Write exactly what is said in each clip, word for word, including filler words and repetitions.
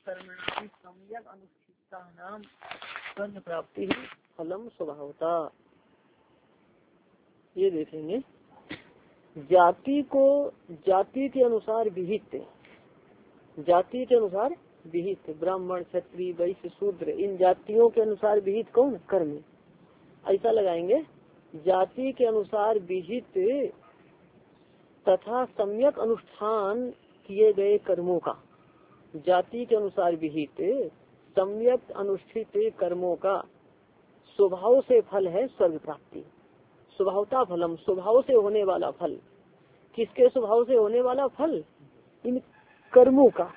कर्मणाम सम्यक अनुष्ठितानाम स्वर्ग प्राप्ति ही फलम स्वभावता। ये देखेंगे जाति को जाति के अनुसार विहित, जाति के अनुसार विहित ब्राह्मण क्षत्रिय वैश्य शूद्र, इन जातियों के अनुसार विहित कौन? कर्म। ऐसा लगाएंगे जाति के अनुसार विहित तथा सम्यक अनुष्ठान किए गए कर्मों का, जाति के अनुसार विहित सम्यक अनुष्ठित कर्मों का स्वभाव से फल है स्वर्ग प्राप्ति। स्वभावता फलम, स्वभाव से होने वाला फल। किसके स्वभाव से होने वाला फल? इन कर्मों का।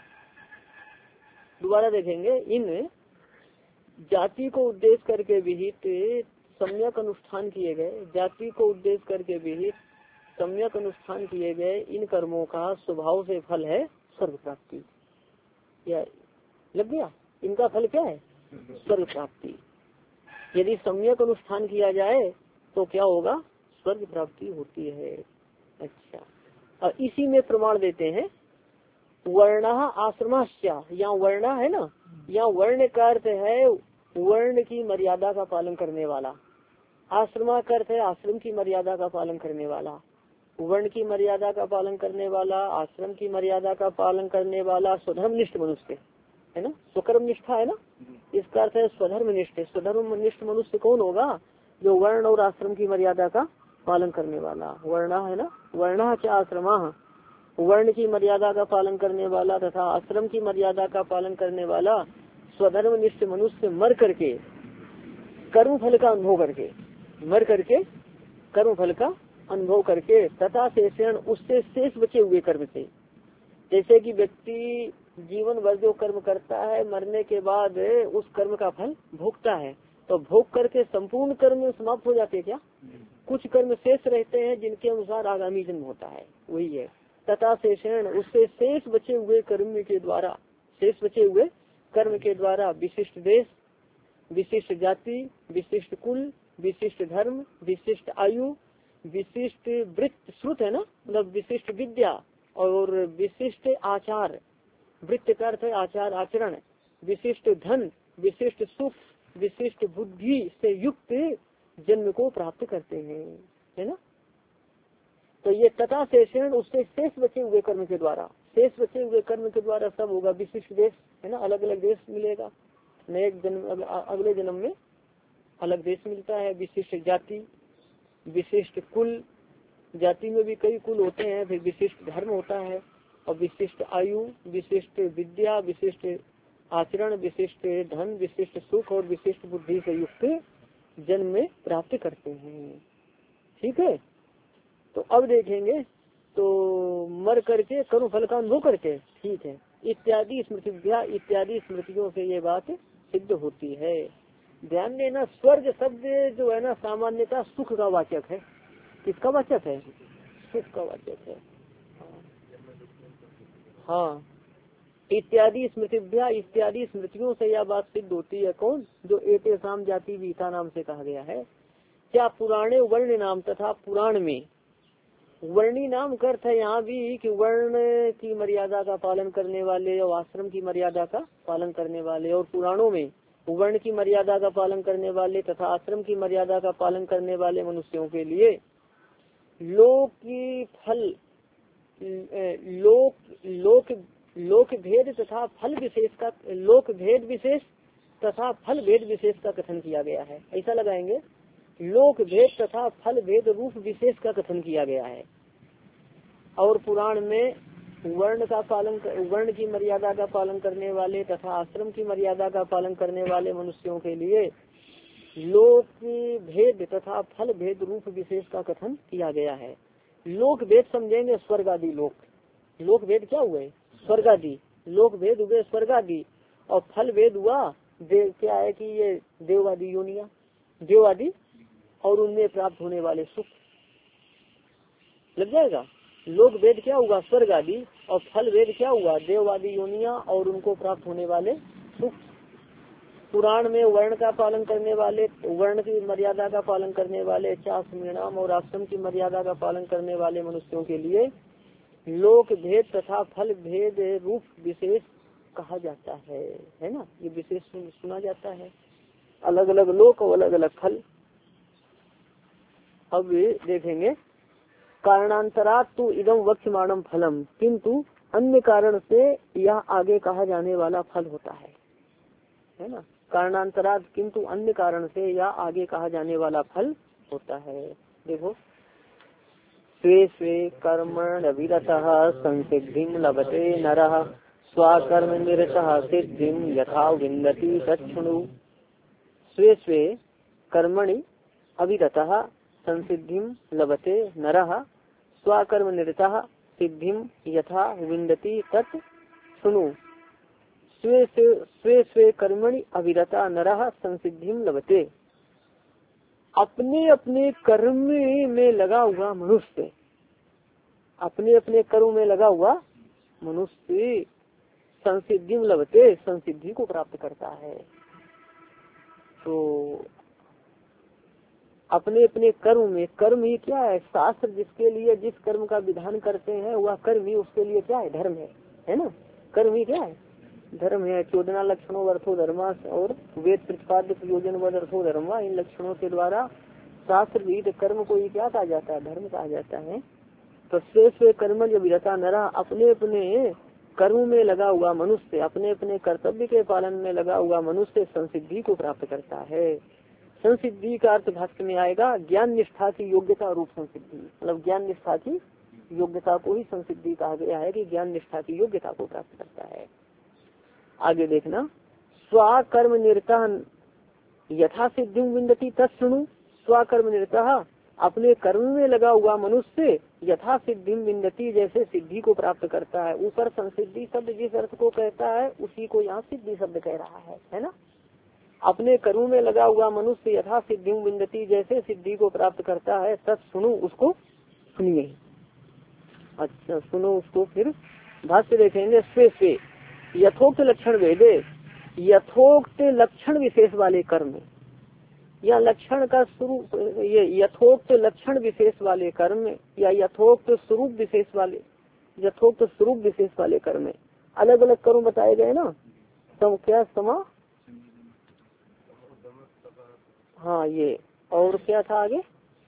दोबारा देखेंगे, इन जाति को उद्देश्य करके विहित सम्यक अनुष्ठान किए गए, जाति को उद्देश्य करके विहित सम्यक अनुष्ठान किए गए इन कर्मों का स्वभाव से फल है स्वर्ग प्राप्ति। या लग गया? इनका फल क्या है? स्वर्ग प्राप्ति। यदि सम्यक अनुष्ठान किया जाए तो क्या होगा? स्वर्ग प्राप्ति होती है। अच्छा, और इसी में प्रमाण देते हैं वर्ण आश्रमाश्या। यहाँ वर्ण है ना, यहाँ वर्ण का अर्थ है वर्ण की मर्यादा का पालन करने वाला, आश्रमा का अर्थ है आश्रम की मर्यादा का पालन करने वाला। वर्ण की मर्यादा का पालन करने वाला, आश्रम की मर्यादा का पालन करने वाला स्वधर्मनिष्ठ मनुष्य है ना, स्वकर्म निष्ठा है ना, इसका अर्थ है स्वधर्मनिष्ठ। स्वधर्मनिष्ठ मनुष्य कौन होगा? जो वर्ण और आश्रम की मर्यादा का पालन करने वाला। वर्ण है ना, वर्ण क्या आश्रमा, वर्ण की मर्यादा का पालन करने वाला तथा आश्रम की मर्यादा का पालन करने वाला स्वधर्मनिष्ठ मनुष्य मर करके कर्म फल का अनुभव करके, मर करके कर्म फल का अनुभव करके तथा शेषण उससे शेष बचे हुए कर्म से। जैसे कि व्यक्ति जीवन भर जो कर्म करता है मरने के बाद उस कर्म का फल भोगता है, तो भोग करके संपूर्ण कर्म समाप्त हो जाते हैं क्या? कुछ कर्म शेष रहते हैं जिनके अनुसार आगामी जन्म होता है, वही है तथा शेषण उससे शेष बचे हुए कर्म के द्वारा, शेष बचे हुए कर्म के द्वारा विशिष्ट देश, विशिष्ट जाति, विशिष्ट कुल, विशिष्ट धर्म, विशिष्ट आयु, विशिष्ट वृत्त, श्रुत है ना, मतलब विशिष्ट विद्या और विशिष्ट आचार, वृत्त का अर्थ है आचार आचरण, विशिष्ट धन, विशिष्ट सुख, विशिष्ट बुद्धि से युक्त जन्म को प्राप्त करते हैं, है ना। तो ये तथा शेषण उससे शेष बचे हुए कर्म के द्वारा, शेष बचे हुए कर्म के द्वारा सब होगा विशिष्ट देश, है ना, अलग अलग देश मिलेगा, नए जन्म अगले जन्म में अलग देश मिलता है। विशिष्ट जाति, विशिष्ट कुल, जाति में भी कई कुल होते हैं, फिर विशिष्ट धर्म होता है, और विशिष्ट आयु, विशिष्ट विद्या, विशिष्ट आचरण, विशिष्ट धन, विशिष्ट सुख और विशिष्ट बुद्धि से युक्त जन्म में प्राप्त करते हैं। ठीक है, तो अब देखेंगे तो मर करके कर्म फल का अनुभव करके, ठीक है, इत्यादि स्मृतिभ्या, इत्यादि स्मृतियों से ये बात सिद्ध होती है। ध्यान देना, स्वर्ग शब्द जो है ना सामान्यतः सुख का वाचक है। किसका वाचक है? सुख का वाचक है। हाँ, इत्यादि स्मृतिभ्या, इत्यादि स्मृतियों से यह बात सिद्ध होती है। कौन? जो एते साम जाति वीता नाम से कहा गया है। क्या पुराणे वर्ण नाम तथा पुराण में वर्णी नाम का अर्थ है यहाँ भी कि वर्ण की मर्यादा का पालन करने वाले और आश्रम की मर्यादा का पालन करने वाले, और पुराणों में वर्ण की मर्यादा का पालन करने वाले तथा आश्रम की मर्यादा का पालन करने वाले मनुष्यों के लिए लोक की फल लोक लोक लोक भेद तथा फल विशेष का, लोक भेद विशेष तथा फल भेद विशेष का कथन किया गया है। ऐसा लगाएंगे, लोक भेद तथा फल भेद रूप विशेष का कथन किया गया है। और पुराण में वर्ण का पालन, वर्ण की मर्यादा का पालन करने वाले तथा आश्रम की मर्यादा का पालन करने वाले मनुष्यों के लिए लोक भेद तथा फल भेद रूप विशेष का कथन किया गया है। लोक भेद समझेंगे स्वर्ग आदि लोक, लोक भेद क्या हुए? स्वर्ग आदि, लोक भेद हुए स्वर्ग आदि, और फल भेद हुआ देव, क्या है कि ये देववादी योनिया, देववादी और उनमें प्राप्त होने वाले सुख। लग जाएगा। लोक भेद क्या हुआ? स्वर्ग आदि, और फल भेद क्या हुआ? देववादी योनिया और उनको प्राप्त होने वाले सुख। पुराण में वर्ण का पालन करने वाले, वर्ण की मर्यादा का पालन करने वाले, चाष्मिणाम और आश्रम की मर्यादा का पालन करने वाले मनुष्यों के लिए लोक भेद तथा फल भेद रूप विशेष कहा जाता है, है ना। ये विशेष सुना जाता है, अलग अलग लोक और अलग अलग फल। अब देखेंगे कारणांतरात तो इदम वक्ष्यमाणम फलम, किंतु अन्य कारण से यह आगे कहा जाने वाला फल होता है, है ना। कारणांतरात किंतु अन्य कारण से यह आगे कहा जाने वाला फल होता है। देखो स्वे स्वे कर्मण अविरतः संसिद्धिं लभते नरः स्वकर्म निरतः सिद्धिं यथा विन्दति तच्छृणु। स्वे स्वे कर्मणि अविरतः संसिद्धिं लभते नरः स्वकर्म निरतः सिद्धिं यथा विन्दति तत् शृणु। स्वे स्वे स्वे कर्मणि अविरता नरः संसिद्धिं लभते। अपने अपने कर्म में लगा हुआ मनुष्य, अपने अपने कर्म में लगा हुआ मनुष्य संसिद्धिं लभते, संसिद्धि को प्राप्त करता है। तो अपने अपने कर्म में, कर्म ही क्या है, शास्त्र जिसके लिए जिस कर्म का विधान करते हैं वह कर्म ही उसके लिए क्या है, धर्म है, है ना। कर्म ही क्या है, धर्म है। चौदना लक्षणों अर्थो धर्मा और वेद प्रतिपाद्य प्रयोजन व अर्थो धर्मा, इन लक्षणों के द्वारा शास्त्र विहित कर्म को ही क्या कहा जाता है, धर्म कहा जाता है। तो श्रेष्ठ कर्म जब विरता नरा, अपने अपने कर्म में लगा हुआ मनुष्य, अपने अपने कर्तव्य के पालन में लगा हुआ मनुष्य संसिद्धि को प्राप्त करता है। संसिद्धि का अर्थ भाष्य में आएगा ज्ञान निष्ठा की योग्यता रूप संसिद्धि, मतलब ज्ञान निष्ठा की योग्यता को ही संसिद्धि कहा गया है कि ज्ञान निष्ठा की योग्यता को प्राप्त करता है। आगे देखना स्वकर्म निरता यथा सिद्धि विन्दति तत्शृणु। स्वकर्म निरता, अपने कर्म में लगा हुआ मनुष्य यथा सिद्धि विन्दति, जैसे सिद्धि को प्राप्त करता है। ऊपर संसिद्धि शब्द जिस अर्थ को कहता है उसी को यहाँ सिद्धि शब्द कह रहा है, है ना। अपने कर्म में लगा हुआ मनुष्य यथा सिद्धि विन्दति, जैसे सिद्धि को प्राप्त करता है। तत् सुनो, उसको सुनिए। अच्छा सुनो उसको। फिर भाष्य देखेंगे स्वे स्वे यथोक्त लक्षण वेदे, यथोक्त लक्षण विशेष वाले कर्म, या लक्षण का स्वरूप, ये यथोक्त लक्षण विशेष वाले कर्म या यथोक्त स्वरूप विशेष वाले, यथोक्त स्वरूप विशेष वाले कर्म, अलग अलग कर्म बताए गए ना। सम क्या समा, हाँ ये, और क्या था आगे,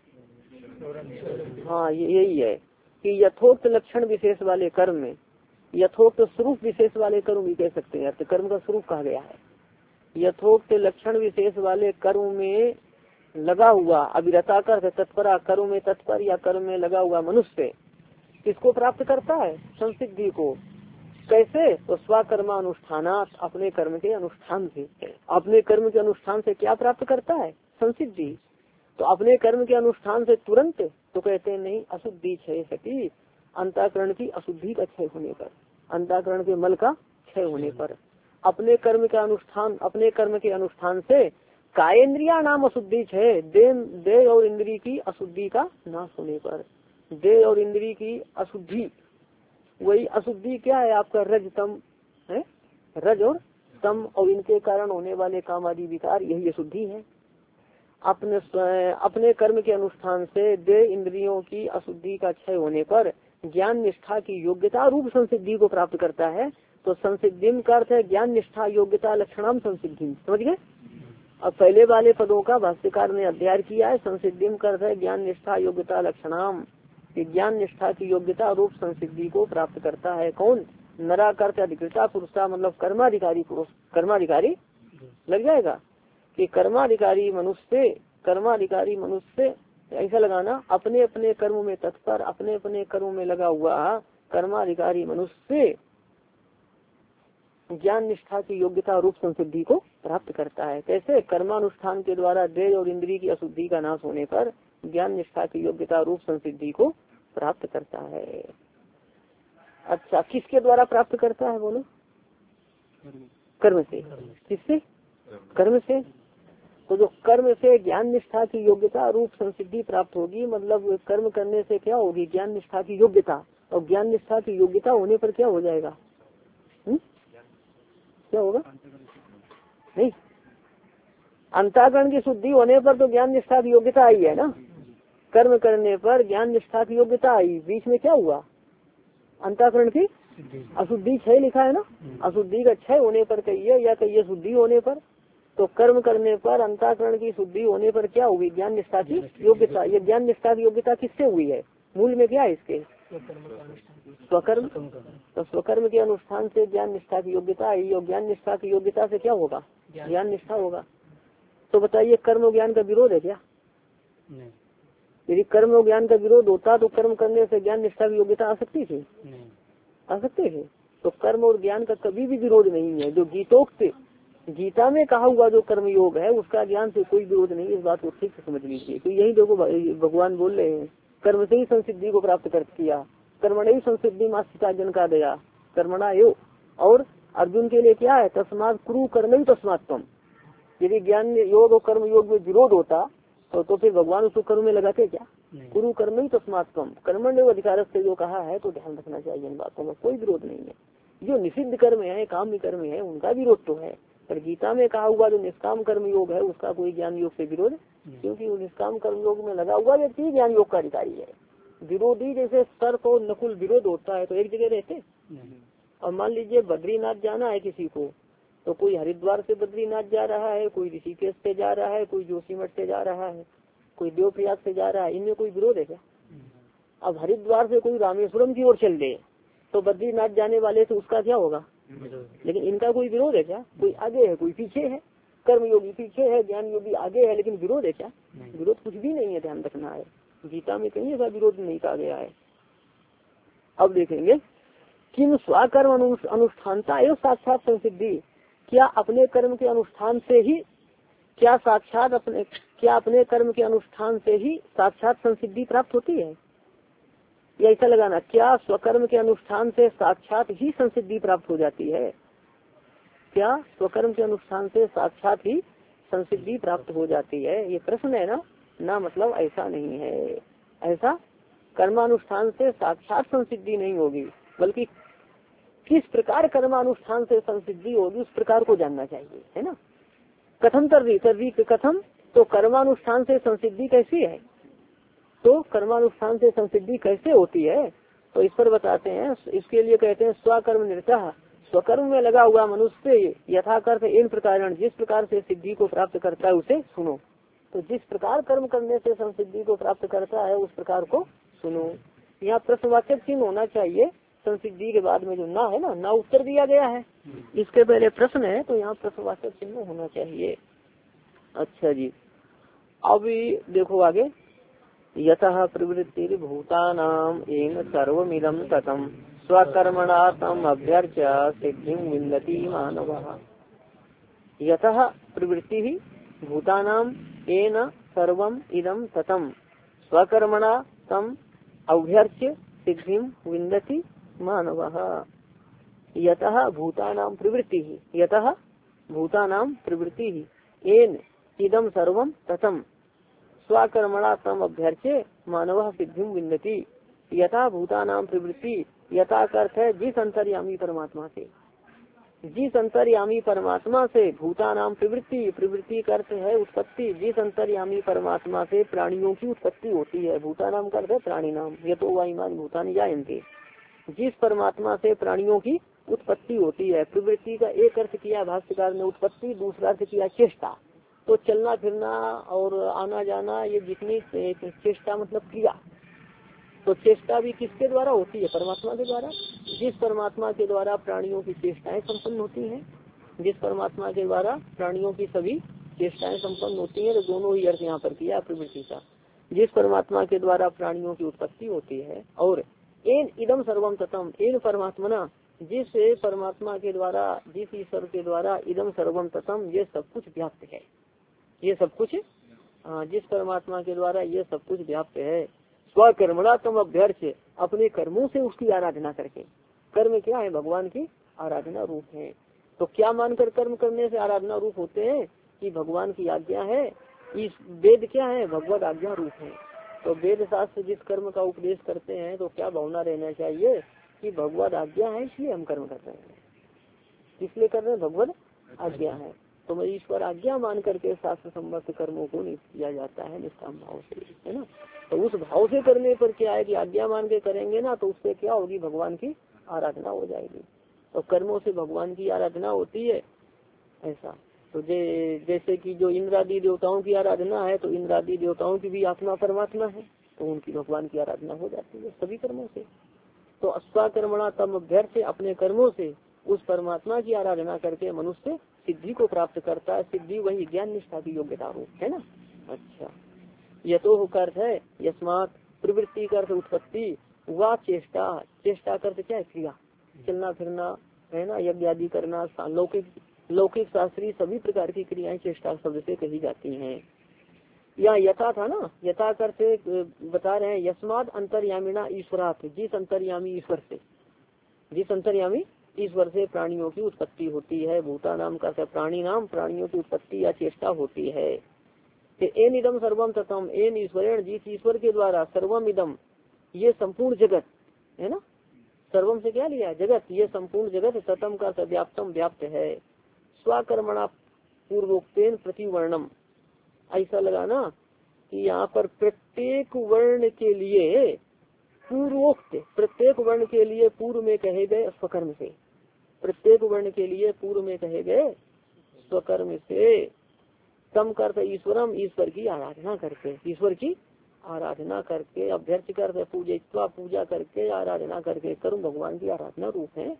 हाँ ये यही है कि यथोक्त लक्षण विशेष वाले कर्म में, यथोक्त स्वरूप विशेष वाले कर्म भी कह सकते हैं, अर्थ कर्म का स्वरूप कहा गया है। यथोक्त लक्षण विशेष वाले कर्म में लगा हुआ, अविरता कर तत्परा, कर्म में तत्पर या कर्म में लगा हुआ मनुष्य किसको प्राप्त करता है, संसिद्धि को। कैसे, तो स्वकर्मानुष्ठानात, अपने कर्म के अनुष्ठान से, अपने कर्म के अनुष्ठान से क्या प्राप्त करता है, संसिद्धि। तो अपने कर्म के अनुष्ठान से तुरंत तो कहते हैं नहीं, अशुद्धि क्षय सती, अंतःकरण की अशुद्धि का क्षय होने पर, अंतःकरण के मल का क्षय होने पर, अपने कर्म का अनुष्ठान, अपने कर्म के अनुष्ठान से कायेन्द्रिया नाम अशुद्धि क्षय, दे, दे और इंद्री की अशुद्धि का नाश होने पर। दे और इंद्री की अशुद्धि, वही अशुद्धि क्या है आपका, रज तम है, रज और तम, और इनके कारण होने वाले काम आदि विकार, यही अशुद्धि है। अपने अपने कर्म के अनुष्ठान से दे इंद्रियों की अशुद्धि का क्षय होने पर ज्ञान निष्ठा की योग्यता रूप संसिद्धि को प्राप्त करता है। तो संसिद्धि का अर्थ है ज्ञान निष्ठा योग्यता लक्षणाम संसिद्धि, समझ गए। अब पहले वाले पदों का भाष्यकार ने अध्ययन किया है। संसिद्धि का अर्थ है ज्ञान निष्ठा योग्यता लक्षणाम, ज्ञान निष्ठा की योग्यता रूप संसिद्धि को प्राप्त करता है। कौन, नराकर्त अधिकृता पुरुषा, मतलब कर्माधिकारी पुरुष, कर्माधिकारी लग जाएगा कि कर्माधिकारी मनुष्य, कर्माधिकारी मनुष्य ऐसा लगाना, अपने अपने कर्म में तत्पर, अपने अपने कर्म में लगा हुआ कर्माधिकारी मनुष्य ज्ञान निष्ठा की योग्यता रूप संसिद्धि को प्राप्त करता है। कैसे, कर्मानुष्ठान के द्वारा देह और इंद्रिय की अशुद्धि का नाश होने पर ज्ञान निष्ठा की योग्यता रूप संसिद्धि को प्राप्त करता है। अच्छा, किसके द्वारा प्राप्त करता है बोलो, कर्म से। किससे, कर्म से। तो जो कर्म से ज्ञान निष्ठा की योग्यता रूप संसिद्धि प्राप्त होगी, मतलब कर्म करने से क्या होगी, ज्ञान निष्ठा की योग्यता, और ज्ञान निष्ठा की योग्यता होने पर क्या हो जाएगा, हुँ? क्या होगा, नहीं, अंतःकरण की शुद्धि होने पर तो ज्ञान निष्ठा की योग्यता आई है ना। कर्म करने पर ज्ञान निष्ठा की योग्यता आई, बीच में क्या हुआ, अंतःकरण की अशुद्धि क्षय लिखा है ना, अशुद्धि का क्षय होने पर कहिए या कहिए शुद्धि होने पर। तो कर्म करने पर अंतःकरण की शुद्धि होने पर क्या हुई, ज्ञान निष्ठा की योग्यता। ये ज्ञान निष्ठा की योग्यता किससे हुई है, मूल में क्या है इसके, स्वकर्म। तो स्वकर्म के अनुष्ठान से ज्ञान निष्ठा की योग्यता है। ये ज्ञान निष्ठा की योग्यता से क्या होगा, ज्ञान निष्ठा होगा। तो बताइए कर्म और ज्ञान का विरोध है क्या? यदि कर्म और ज्ञान का विरोध होता तो कर्म करने से ज्ञान निष्ठा की योग्यता आ सकती थी, आ सकते थे। तो कर्म और ज्ञान का कभी भी विरोध नहीं है। जो गीतोक्त गीता में कहा हुआ जो कर्म योग है उसका ज्ञान से कोई विरोध नहीं। इस बात को ठीक से समझ लीजिए। तो यही देखो भगवान बोल रहे हैं, कर्म से ही संसिद्धि को प्राप्त कर किया, कर्मण ही संसिद्धि मास्तिका जन का दया कर्मणा यो। और अर्जुन के लिए क्या है, तस्मात कुरु कर्म ही तस्मात तुम। यदि ज्ञान योग और कर्म योग में विरोध होता तो, तो फिर भगवान उसको कर्म में लगाते क्या, कुरु कर्म ही तस्मात तुम। कर्मण योग अधिकार से जो कहा है तो ध्यान रखना चाहिए, इन बातों में कोई विरोध नहीं है। जो निषिद्ध कर्म है, काम्य कर्म है, उनका विरोध तो है, पर गीता में कहा हुआ जो निष्काम कर्म योग है उसका कोई ज्ञान योग से विरोध, क्योंकि वो निष्काम कर्म योग में लगा हुआ व्यक्ति ज्ञान योग का अधिकारी है। विरोधी जैसे सर्प और नकुल विरोध होता है तो एक जगह रहते। और मान लीजिए बद्रीनाथ जाना है किसी को, तो कोई हरिद्वार से बद्रीनाथ जा रहा है, कोई ऋषिकेश से जा रहा है, कोई जोशीमठ से जा रहा है, कोई देवप्रयाग से जा रहा है, इनमें कोई विरोध है क्या? अब हरिद्वार से कोई रामेश्वरम की ओर चल दे तो बद्रीनाथ जाने वाले से उसका क्या होगा, लेकिन इनका कोई विरोध है क्या? कोई आगे है कोई पीछे है, कर्म योगी पीछे है, ज्ञान योगी आगे है, लेकिन विरोध है क्या? विरोध कुछ भी नहीं है, ध्यान रखना है। गीता में कहीं ऐसा विरोध नहीं कहा गया है। अब देखेंगे किम स्वकर्म अनुष्ठानता एवं साक्षात संसिद्धि। क्या अपने कर्म के अनुष्ठान से ही, क्या साक्षात अपने क्या अपने कर्म के अनुष्ठान से ही साक्षात संसिद्धि प्राप्त होती है? या ऐसा लगाना, क्या स्वकर्म के अनुष्ठान से साक्षात ही संसिद्धि प्राप्त हो जाती है? क्या स्वकर्म के अनुष्ठान से साक्षात ही संसिद्धि प्राप्त हो जाती है? ये प्रश्न है ना, ना मतलब ऐसा नहीं है। ऐसा कर्मानुष्ठान से साक्षात संसिद्धि नहीं होगी, बल्कि किस प्रकार कर्मानुष्ठान से संसिद्धि होगी उस प्रकार को जानना चाहिए, है ना। कथम तर्री तर्री कथम, तो कर्मानुष्ठान से संसिद्धि कैसी है, तो कर्मानुष्ठान से संसिद्धि कैसे होती है, तो इस पर बताते हैं। इसके लिए कहते हैं स्वकर्म निरतः, स्वकर्म में लगा हुआ मनुष्य यथाकर्थ इन प्रकार जिस प्रकार से सिद्धि को प्राप्त करता है उसे सुनो। तो जिस प्रकार कर्म करने से संसिद्धि को प्राप्त करता है उस प्रकार को सुनो। यहाँ प्रश्नवाचक चिन्ह होना चाहिए, संसिद्धि के बाद में जो ना है ना, ना उत्तर दिया गया है, इसके पहले प्रश्न है तो यहाँ प्रश्नवाचक चिन्ह होना चाहिए। अच्छा जी, अब देखो आगे, यतः प्रवृत्ति भूतानाम एंग सर्वमिदं ततम स्वकर्मणातम अभ्यर्च्य सिद्धिं विन्दति मानवः। यतः प्रवृत्ति ही भूतानाम एन सर्वम इदम ततम स्वकर्मणा तम अभ्यर्च्य सिद्धिं विन्दति मानवः। यतः भूतानाम प्रवृत्ति ही, यतः भूतानाम प्रवृत्ति ही एन इदम सर्वम ततम स्वकर्मणा तम अभ्यर्च्य मानवः सिद्धिं विन्दति। यथा भूतानाम प्रवृत्ति, यथा का अर्थ है जिस अंतर्यामी परमात्मा से, जिस अंतर्यामी परमात्मा से भूतानाम प्रवृत्ति, प्रवृत्ति का अर्थ है उत्पत्ति, जिस अंतर्यामी परमात्मा से प्राणियों की उत्पत्ति होती है। भूतानाम का अर्थ है प्राणी नाम, ये तो वायुमान भूतान जायन्ते, जिस परमात्मा से प्राणियों की उत्पत्ति होती है। प्रवृत्ति का एक अर्थ किया भाष्यकार ने उत्पत्ति, दूसरा अर्थ किया चेष्टा। तो चलना फिरना और आना जाना ये जितनी चेष्टा मतलब क्रिया, तो चेष्टा भी किसके द्वारा होती है, परमात्मा के द्वारा। जिस परमात्मा के द्वारा प्राणियों की चेष्टाएं संपन्न होती हैं, जिस परमात्मा के द्वारा प्राणियों की सभी चेष्टाएं संपन्न होती हैं, तो दोनों ही अर्थ यहाँ पर किया प्रवृत्ति का। जिस परमात्मा के द्वारा प्राणियों की उत्पत्ति होती है, और एन इदम सर्वम ततम, एन परमात्मना, जिस परमात्मा के द्वारा, जिस ईश्वर के द्वारा इदम सर्वम ततम, ये सब कुछ व्याप्त है, ये सब कुछ, जिस परमात्मा के द्वारा ये सब कुछ व्याप्त है। स्वकर्मणा तम अभ्यर्च्य, अपने कर्मों से उसकी आराधना करके। कर्म क्या है, भगवान की आराधना रूप है। तो क्या मानकर कर्म करने से आराधना रूप होते हैं कि भगवान की आज्ञा है। इस वेद क्या है, भगवत आज्ञा रूप है। तो वेद शास्त्र जिस कर्म का उपदेश करते हैं तो क्या भावना रहना चाहिए कि भगवत आज्ञा है इसलिए हम कर्म कर रहे हैं, इसलिए कर रहे हैं भगवत आज्ञा है। तो मैं ईश्वर आज्ञा मान करके शास्त्र सम्मत कर्मों को नहीं किया जाता है निष्काम भाव से, है ना। तो उस भाव से करने पर क्या है कि आज्ञा मान के करेंगे ना, तो उससे क्या होगी, भगवान की आराधना हो जाएगी। तो कर्मों से भगवान की आराधना होती है ऐसा। तो जे, जैसे कि जो इंद्रादि देवताओं की आराधना है, तो इंद्रादि देवताओं की भी आत्मा परमात्मा है, तो उनकी भगवान की आराधना हो जाती है सभी कर्मों से। तो अस्वाकर्मणा तम अभ्यर्थ, अपने कर्मों से उस परमात्मा की आराधना करके मनुष्य सिद्धि को प्राप्त करता है। सिद्धि वही ज्ञान निष्ठा की योग्यता हो, है ना। अच्छा, यतो का अर्थ है यस्मात, प्रवृत्ति का अर्थ उत्पत्ति, वा चेष्टा, चेष्टा का अर्थ क्या है, क्रिया, चलना फिरना है ना, यज्ञ आदि करना, लौकिक लौकिक शास्त्रीय सभी प्रकार की क्रियाएं चेष्टा शब्द से कही जाती हैं। या यथा था ना, यथा कर से बता रहे हैं यस्माद अंतर्यामिना ईश्वरात, जिस अंतर्यामी ईश्वर से, जिस अंतर्यामी ईश्वर से प्राणियों की उत्पत्ति होती है। भूता नाम का प्राणी नाम, प्राणियों की उत्पत्ति या चेष्टा होती है। एन इदम सर्वम ततम, एन ईश्वरेण, जिस ईश्वर के द्वारा सर्वम इदम, ये संपूर्ण जगत है ना, सर्वम से क्या लिया, जगत, ये संपूर्ण जगत, ततम का व्याप्तम व्याप्त है। स्वकर्मणा पूर्वोक्तेन प्रतिवर्णम, ऐसा लगाना कि यहाँ पर प्रत्येक वर्ण के लिए पूर्वोक्त, प्रत्येक वर्ण के लिए पूर्व में कहे गए स्वकर्म से, प्रत्येक वर्ण के लिए पूर्व में कहे गए स्वकर्म से, तम करते ईश्वरम, ईश्वर की आराधना करके, ईश्वर की आराधना करके, अभ्यर्थ करते पूजित्वा, पूजा करके, आराधना करके, कर्म भगवान की आराधना रूप है।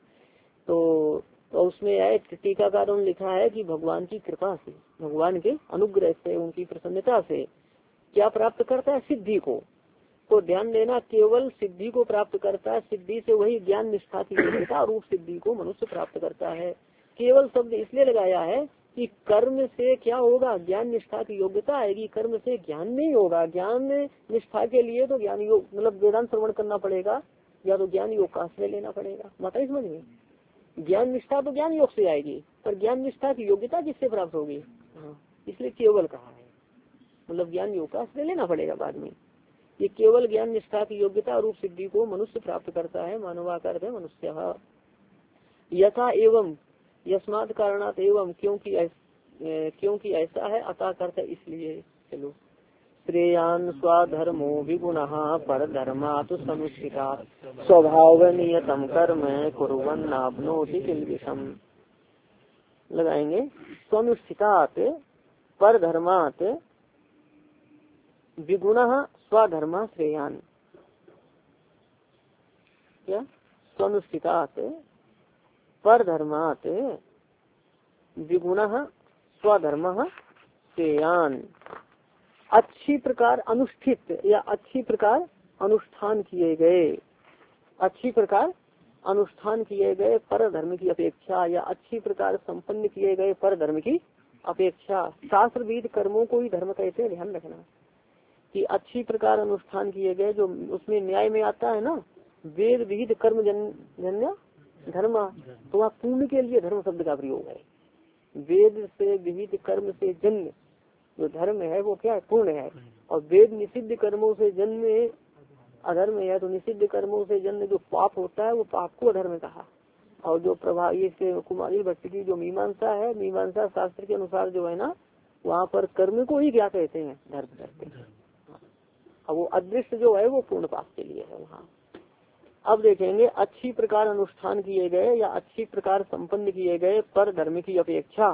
तो, तो उसमें है टीकाकारों ने लिखा है कि भगवान की कृपा से, भगवान के अनुग्रह से, उनकी प्रसन्नता से क्या प्राप्त करता है, सिद्धि को। तो ध्यान देना, केवल सिद्धि को प्राप्त करता है, सिद्धि से वही ज्ञान निष्ठा की योग्यता रूप सिद्धि को मनुष्य प्राप्त करता है। केवल शब्द इसलिए लगाया है कि कर्म से क्या होगा, ज्ञान निष्ठा की योग्यता आएगी, कर्म से ज्ञान नहीं होगा। ज्ञान निष्ठा के लिए तो ज्ञान योग मतलब वेदांत श्रवण करना पड़ेगा, या तो ज्ञान योग का आश्रय लेना पड़ेगा। माता समझ में, ज्ञान निष्ठा तो ज्ञान योग से आएगी, पर ज्ञान निष्ठा की योग्यता किससे प्राप्त होगी, हाँ, इसलिए केवल कहा है, मतलब ज्ञान योग का आश्रय लेना पड़ेगा बाद में। ये केवल ज्ञान निष्ठा की योग्यता रूप सिद्धि को मनुष्य प्राप्त करता है, मानवाकार है मनुष्य। यथा एवं, यस्मात् कारणात् एवं, क्योंकि क्योंकि ऐसा है, अतः करता इसलिए। चलो, श्रेयान स्वधर्मो विगुणः पर धर्मात् समुचिता स्वभाव नियतम कर्म कुर्वन्नाप्नोति किल्बिषम्, लगाएंगे। स्वनुष्ठितात् पर धर्मात् विगुणः स्वधर्म श्रेयान, क्या, स्वनुष्ठितात् पर धर्मात् विगुणः स्वधर्म श्रेयान, अच्छी प्रकार अनुष्ठित या अच्छी प्रकार अनुष्ठान किए गए, अच्छी प्रकार अनुष्ठान किए गए पर धर्म की अपेक्षा, या अच्छी प्रकार संपन्न किए गए पर धर्म की अपेक्षा। शास्त्र विहित कर्मों को ही धर्म कहते हैं, ध्यान रखना कि अच्छी प्रकार अनुष्ठान किए गए, जो उसमें न्याय में आता है ना, वेद विहित कर्म जन्य धर्म, तो वहाँ पूर्ण के लिए धर्म शब्द का प्रयोग है। वेद से विहित कर्म से जन्य जो धर्म है वो क्या है, पूर्ण है। और वेद निषिद्ध कर्मों से जन्म अधर्म है, तो निषिद्ध कर्मों से जन्म जो पाप होता है वो पाप को अधर्म कहा। और जो प्रभाव ये कुमारी भट्ट की जो मीमांसा है, मीमांसा शास्त्र के अनुसार जो है ना, वहाँ पर कर्म को ही क्या कहते हैं, धर्म कहते हैं। अब वो अदृश्य जो है वो पूर्ण पाप के लिए है वहाँ। अब देखेंगे, अच्छी प्रकार अनुष्ठान किए गए या अच्छी प्रकार संपन्न किए गए पर धर्म की अपेक्षा,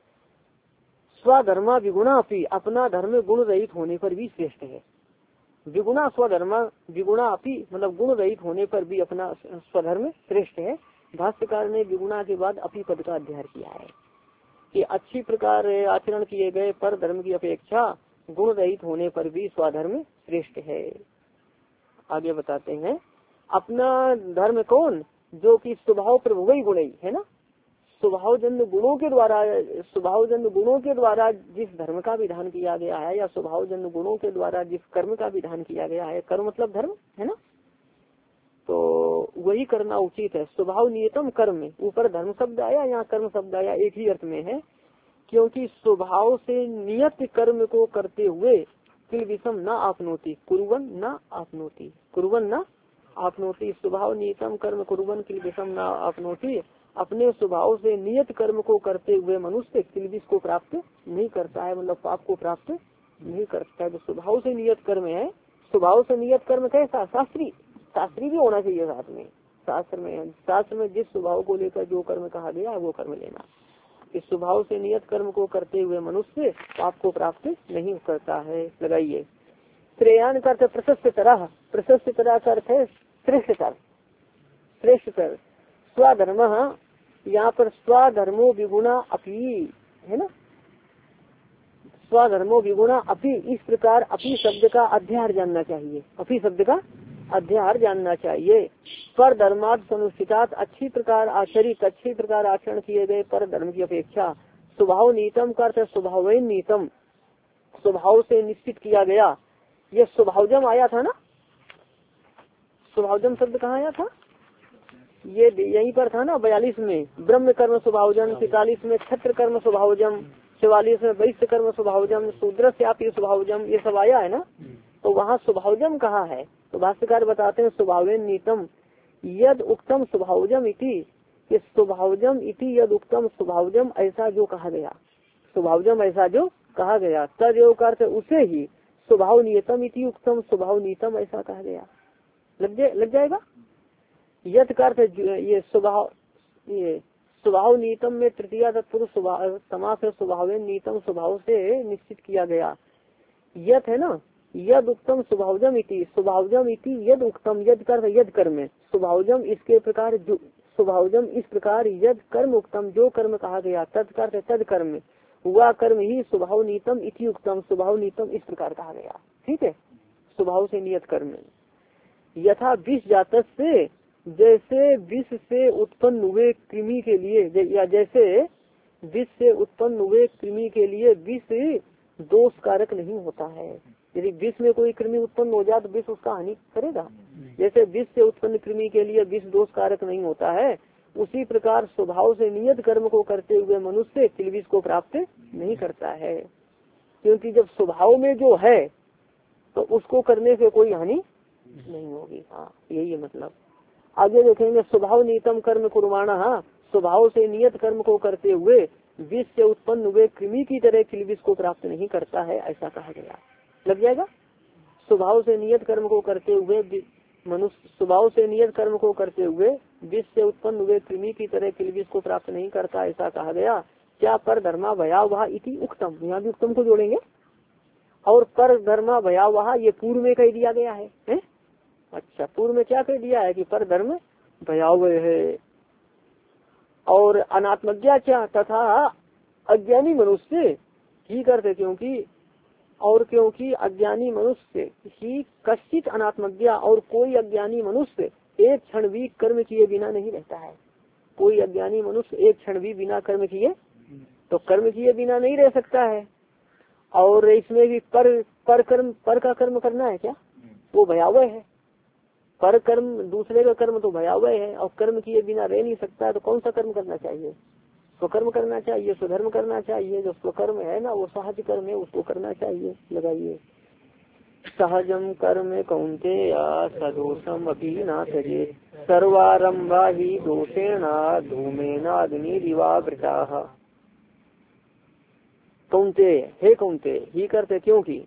स्वधर्मा विगुणा अपी, अपना धर्म गुण रहित होने पर भी श्रेष्ठ है। विगुणा स्वधर्मा विगुणा अपी मतलब गुण रहित होने पर भी अपना स्वधर्म श्रेष्ठ है। भाष्यकार ने विगुणा के बाद अपी पद का अध्ययन किया है कि अच्छी प्रकार आचरण किए गए पर धर्म की अपेक्षा गुण रहित होने पर भी स्वधर्म श्रेष्ठ है। आगे बताते हैं, अपना धर्म कौन, जो कि स्वभाव प्रभु ही गुण है ना, स्वभाव जन्य गुणों के द्वारा, स्वभाव जन्य गुणों के द्वारा जिस धर्म का विधान किया गया है, या स्वभाव जन्य गुणों के द्वारा जिस कर्म का विधान किया गया है, कर्म मतलब धर्म है ना, तो वही करना उचित है। स्वभाव नियतम कर्म, ऊपर धर्म शब्द आया, यहाँ कर्म शब्द आया, एक ही अर्थ में है, क्योंकि स्वभाव से नियत कर्म को करते हुए किल विषम न आपनोति, कुर्वन न आपनोति, कुर्वन न आपनोति, स्वभाव नियतम कर्म कुर्वन किल विषम न आपनोति, अपने स्वभाव से नियत कर्म को करते हुए मनुष्य किलबिष को प्राप्त नहीं करता है, मतलब पाप को प्राप्त नहीं करता है। तो स्वभाव से नियत कर्म है, स्वभाव से नियत कर्म कैसा, शास्त्री, शास्त्री भी होना चाहिए साथ में, शास्त्र में शास्त्र में जिस स्वभाव को लेकर जो कर्म कहा गया है वो कर्म लेना। इस स्वभाव से नियत कर्म को करते हुए मनुष्य पाप को प्राप्त नहीं करता है। लगाइए श्रेयान का अर्थ प्रशस्त तरह, प्रशस्त तरह का अर्थ है श्रेष्ठ कर, श्रेष्ठ कर। स्वधर्म, यहाँ पर स्वधर्मो विगुणा अपी है ना, स्वधर्मो विगुणा अपी, इस प्रकार अपी शब्द का अध्यार जानना चाहिए, अपी शब्द का अध्यार जानना चाहिए। पर धर्मार्थ अनुष्ठितात, अच्छी प्रकार आचरित, अच्छी प्रकार आचरण किए गए पर धर्म की अपेक्षा। स्वभाव नीतम का अर्थ स्वभाव नीतम, स्वभाव से निश्चित किया गया। ये स्वभावजम आया था ना, स्वभावजम शब्द कहाँ आया था, ये यहीं पर था ना बयालीस में ब्रह्म कर्म स्वभावजम, तैतालीस में क्षत्र कर्म स्वभावजम, चौवालीस में वैश्य कर्म स्वभावजम, शूद्र से आप ये स्वभावजम, ये सब आया है ना। तो वहाँ स्वभावजम कहाँ है, तो भाष्यकार बताते हैं स्वभावेन नीतम यद उक्तम स्वभावजम इति, कि स्वभावजम इति यद उक्तम स्वभावजम, ऐसा जो कहा गया, स्वभावजम ऐसा जो कहा गया, तद अर्थ उसे ही स्वभाव नियतम इति उक्तम, स्वभाव नीतम ऐसा कहा गया। लग जाए लग जाएगा। यद का अर्थ ये स्वभाव, ये स्वभाव नीतम में तृतीया तत्पुरुष स्वभाव समास है, स्वभावेन नीतम स्वभाव से निश्चित किया गया। यद है ना, यद उक्तम स्वभावजम इति, स्वभावजम इति यद उक्तम, यद कर्म यद कर्म, स्वभावजम इसके प्रकार जो, स्वभावजम इस प्रकार यद कर्म उक्तम जो कर्म कहा गया, तत्कर्थ तद कर्म, हुआ कर्म ही स्वभाव नीतम इति उक्तम, स्वभाव नीतम इस प्रकार कहा गया। ठीक है, स्वभाव से नियत कर्म। यथा विष जात से, जैसे विष से उत्पन्न हुए कृमि के लिए, या जैसे विष से उत्पन्न हुए कृमि के लिए विष दोष कारक नहीं होता है। यदि विष में कोई कृमि उत्पन्न हो जाए तो विष उसका हानि करेगा। जैसे विष से उत्पन्न कृमि के लिए विष दोष कारक नहीं होता है, उसी प्रकार स्वभाव से नियत कर्म को करते हुए मनुष्य तिलविष को प्राप्त नहीं करता है, क्योंकि जब स्वभाव में जो है तो उसको करने से कोई हानि नहीं होगी। हाँ, यही है मतलब। आगे देखेंगे स्वभाव नियतम कर्म कुर्वाणा, हाँ स्वभाव से नियत कर्म को करते हुए विष से उत्पन्न हुए कृमि की तरह तिलविष को प्राप्त नहीं करता है, ऐसा कहा गया। लग जाएगा। स्वभाव से नियत कर्म को करते हुए मनुष्य, स्वभाव से नियत कर्म को करते हुए विष से उत्पन्न हुए कृमि की तरह तिलविष को प्राप्त नहीं करता, ऐसा कहा गया। क्या पर धर्मा भयावह इति उक्तम, यहाँ भी उक्तम को जोड़ेंगे। और पर धर्मा भयावह ये पूर्व में कह दिया गया है, है? अच्छा, पूर्व में क्या कह दिया है कि पर धर्म भयावह है। और अनात्मज्ञा क्या तथा अज्ञानी मनुष्य ही करते, क्योंकि और क्योंकि अज्ञानी मनुष्य ही कश्चित अनात्मज्ञा, और कोई अज्ञानी मनुष्य एक क्षण भी कर्म किए बिना नहीं रहता है। कोई अज्ञानी मनुष्य एक क्षण भी बिना कर्म किए, तो कर्म किए बिना नहीं रह सकता है। और इसमें भी पर पर कर्म, पर का कर्म करना है क्या, वो भयावह है। पर कर्म दूसरे का कर्म तो भयावह है, और कर्म किए बिना रह नहीं सकता है, तो कौन सा कर्म करना चाहिए, स्वकर्म करना चाहिए, स्वधर्म करना चाहिए। जो स्वकर्म है ना वो सहज कर्म है, उसको करना चाहिए। लगाइए सहजम कर्म कौन्तेय सदोषम अपि न त्यजेत्, सर्वारंभा ही दोषेण धूमेनाग्निरिवावृताः। कौन्तेय, हे कौन्तेय, ही करते क्योंकि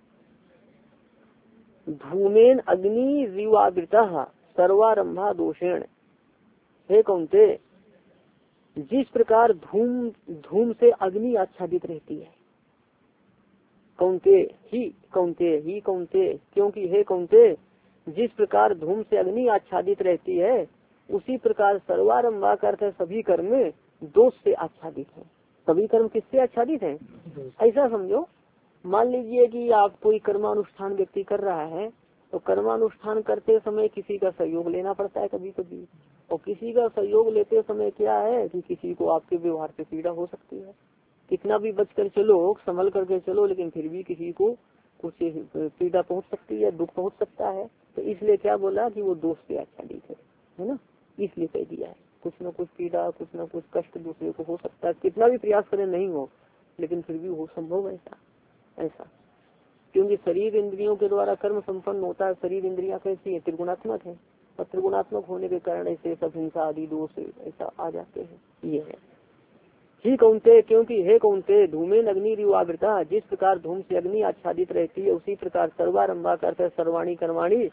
धूमेन अग्नि रिवावृता सर्वारंभा दोषेण। हे कौन्तेय, जिस प्रकार धूम धूम से अग्नि आच्छादित रहती है, कौन्तेय ही कौन्तेय ही कौन्तेय क्योंकि हे कौन्तेय, जिस प्रकार धूम से अग्नि आच्छादित रहती है, उसी प्रकार सर्वारंभा करते सभी कर्म दोष से आच्छादित है। सभी कर्म किससे आच्छादित है, ऐसा समझो। मान लीजिए कि आप कोई कर्मानुष्ठान व्यक्ति कर रहा है, तो कर्मानुष्ठान करते समय किसी का सहयोग लेना पड़ता है कभी कभी, और किसी का सहयोग लेते समय क्या है कि किसी को आपके व्यवहार से पीड़ा हो सकती है। कितना भी बचकर चलो, संभल करके चलो, लेकिन फिर भी किसी को कुछ पीड़ा पहुंच सकती है, दुख पहुंच सकता है। तो इसलिए क्या बोला कि वो दोष से आच्छादित है, है ना, इसलिए कह दिया है। कुछ न कुछ पीड़ा, कुछ न कुछ कष्ट दूसरे को हो सकता है, कितना भी प्रयास करें नहीं हो, लेकिन फिर भी हो संभव ऐसा ऐसा क्योंकि शरीर इंद्रियों के द्वारा कर्म संपन्न होता है। शरीर इंद्रियां कैसी है, त्रिगुणात्मक है, और त्रिगुणात्मक होने के कारण ऐसे सब हिंसा आदि दोष ऐसा आ जाते हैं। ये है ही कौन्तेय, क्योंकि हे कौन्तेय, धूमेन अग्नि रिवावृता, जिस प्रकार धूम से अग्नि आच्छादित रहती है, उसी प्रकार सर्वारंभा करते सर्वाणी कर्माणी,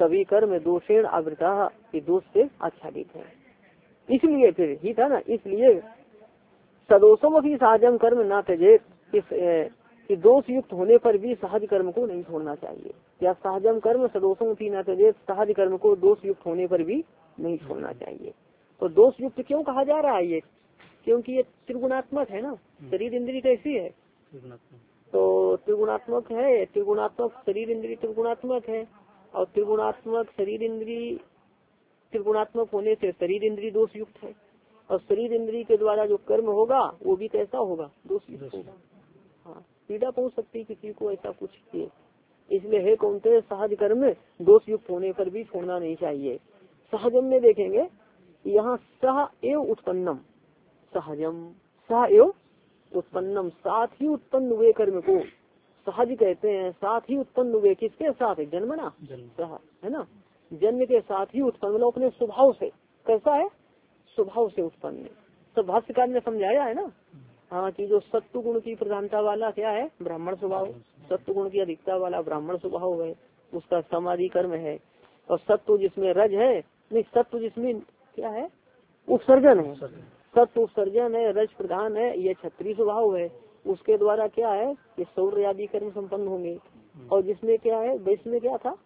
सभी कर्म दोषेण आवृता, ये दोष से आच्छादित है। इसलिए फिर ही था ना, इसलिए सदोषम भी सहजम कर्म ना त्यजेत, इस कि दोष युक्त होने पर भी सहज कर्म को नहीं छोड़ना चाहिए। या सहजम कर्म सदोषम भी ना त्यजेत, सहज कर्म को दोष युक्त होने पर भी नहीं छोड़ना चाहिए। तो दोष युक्त क्यों कहा जा रहा है ये? क्योंकि ये त्रिगुणात्मक है ना, शरीर इंद्रिय कैसी है? तो त्रिगुणात्मक है, त्रिगुणात्मक शरीर इंद्रिय त्रिगुणात्मक है, और त्रिगुणात्मक शरीर इंद्रिय त्रिगुणात्मक होने से शरीर इंद्रिय दोष युक्त है, और शरीर इंद्रिय के द्वारा जो कर्म होगा वो भी कैसा होगा? दोष युक्त होगा। हाँ, पीड़ा पहुंच सकती है किसी को, ऐसा कुछ किए। इसलिए है कौनते सहज कर्म दोष युक्त होने पर भी छोड़ना नहीं चाहिए। सहजम में देखेंगे यहाँ सह एव उत्पन्नम, सहजम सह एव उत्पन्नम, साथ ही उत्पन्न हुए कर्म को सहज कहते हैं। साथ ही उत्पन्न हुए किसके साथ? जन्म ना सह है ना, जन्म के साथ ही उत्पन्न, मतलब अपने स्वभाव से। कैसा है? स्वभाव से उत्पन्न। तो भाष्यकार ने समझाया है ना, हाँ, कि जो सत्व गुण की प्रधानता वाला क्या है? ब्राह्मण स्वभाव। सत्व गुण की अधिकता वाला ब्राह्मण स्वभाव है, उसका समाधि कर्म है। और सत्व जिसमें रज है, नहीं सत्व जिसमें क्या है? उत्सर्जन है, सत्व उत्सर्जन है, रज प्रधान है, ये क्षत्रिय स्वभाव है। उसके द्वारा क्या है? ये शौर्य आदि कर्म संपन्न होंगे। और जिसमें क्या है? वैश्य में क्या था?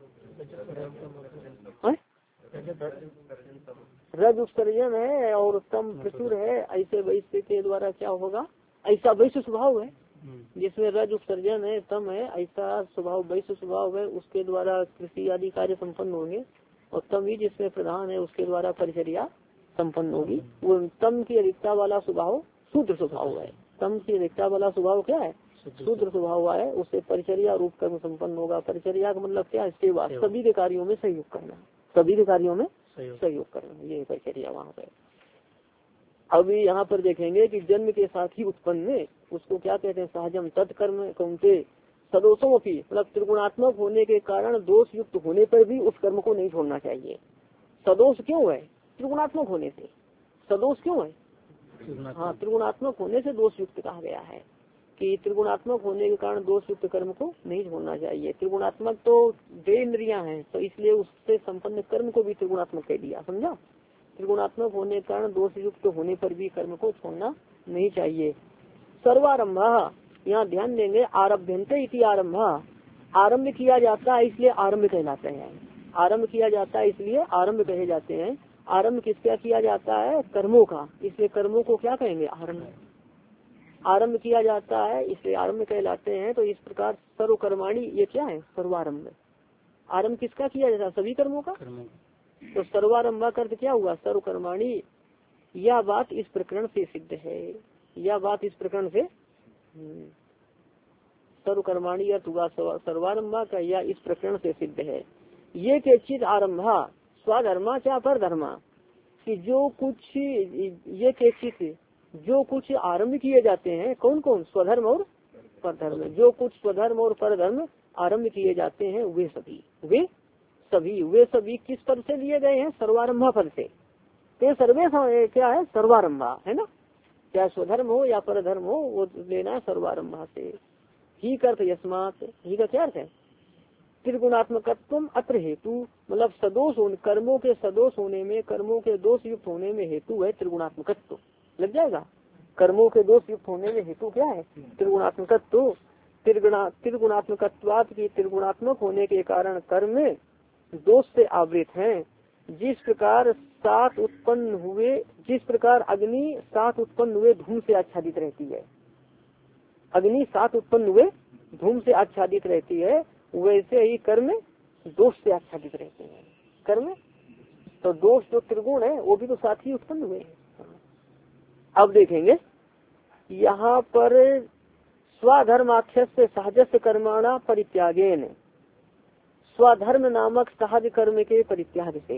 रज उत्सर्जन है और तम प्रचुर है, ऐसे वैश्य के द्वारा क्या होगा? ऐसा वैश्य स्वभाव है जिसमें रज उत्सर्जन है, तम है, ऐसा स्वभाव वैश्य स्वभाव है, उसके द्वारा कृषि आदि कार्य संपन्न होंगे। और तम ही जिसमें प्रधान है उसके द्वारा परिचर्या संपन्न होगी। वो तम की अधिकता वाला स्वभाव शूद्र स्वभाव है। तम की अधिकता वाला स्वभाव क्या है? शूद्र स्वभाव है, उससे परिचर्या रूप कर्म संपन्न होगा। परिचर्या का मतलब क्या है? सेवा, सभी के कार्यों में सहयोग करना, सभी के कार्यों में सहयोग करना, ये परिचर्या वहाँ पे। अभी यहाँ पर देखेंगे कि जन्म के साथ ही उत्पन्न, उसको क्या कहते हैं? सहजम तत्कर्म कौनते सदोषों की, मतलब त्रिगुणात्मक होने के कारण दोष युक्त होने पर भी उस कर्म को नहीं छोड़ना चाहिए। सदोष क्यों है? त्रिगुणात्मक होने से। सदोष क्यों है? हाँ, त्रिगुणात्मक होने से दोष युक्त कहा गया है कि त्रिगुणात्मक होने के कारण दोष युक्त कर्म को नहीं छोड़ना चाहिए। त्रिगुणात्मक तो दे इंद्रियां हैं, तो इसलिए उससे संपन्न कर्म को भी त्रिगुणात्मक कह दिया, समझा? त्रिगुणात्मक होने के कारण दोष युक्त होने पर भी कर्म को छोड़ना नहीं चाहिए। सर्वारंभ, यहाँ ध्यान देंगे, आरभ्यंते इति आरंभ, आरंभ किया जाता है इसलिए आरंभ कहलाते हैं। आरंभ किया जाता है इसलिए आरंभ कहे जाते हैं। आरंभ किसका किया जाता है? कर्मों का, इसलिए कर्मों को क्या कहेंगे? आरंभ। आरंभ किया जाता है इसलिए आरंभ कहलाते हैं। तो इस प्रकार सर्वकर्माणी, ये क्या है? सर्वारंभ। आरंभ किसका किया जाता है? सभी कर्मों का। तो सर्वारंभा का अर्थ क्या हुआ? सर्वकर्माणी। यह बात इस प्रकरण से सिद्ध है, यह बात इस प्रकरण से सर्वकर्माणी अर्थ हुआ सर्वारंभा का, यह इस प्रकरण से सिद्ध है। ये केचित आरंभा स्वधर्मा क्या पर धर्मा, कि जो कुछ ये केचित जो कुछ आरंभ किए जाते हैं, कौन कौन? स्वधर्म और परधर्म। जो कुछ स्वधर्म और परधर्म आरंभ किए जाते हैं वे सभी वे सभी वे सभी किस पद से लिए गए हैं? सर्वारंभा पद से। तो सर्वे क्या है? सर्वारंभा है ना, चाहे स्वधर्म हो या परधर्म हो, वो लेना है सर्वारंभा से। ही अर्थ यस्मात, ही का क्या अर्थ है? त्रिगुणात्मकत्व अत्र हेतु, मतलब सदोष होने, कर्मों के सदोष होने में, कर्मों के दोष युक्त होने में हेतु है त्रिगुणात्मकत्व। लग जाएगा? कर्मों के दोष युक्त होने में हेतु क्या है? त्रिगुणात्मकत्व। त्रिगुणा त्रिगुणात्मकत्वात् की त्रिगुणात्मक होने के कारण कर्म दोष से आवृत हैं। जिस प्रकार सात उत्पन्न हुए, जिस प्रकार अग्नि सात उत्पन्न हुए धूम से आच्छादित रहती है, अग्नि सात उत्पन्न हुए धूम से आच्छादित रहती है, वैसे ही कर्म दोष से आच्छादित रहते हैं। कर्म तो दोष जो त्रिगुण है वो भी तो साथ ही उत्पन्न हुए। अब देखेंगे यहाँ पर स्वधर्माख्य से सहजस्य कर्माणा परित्यागेन, स्वधर्म नामक सहज कर्म के परित्याग से।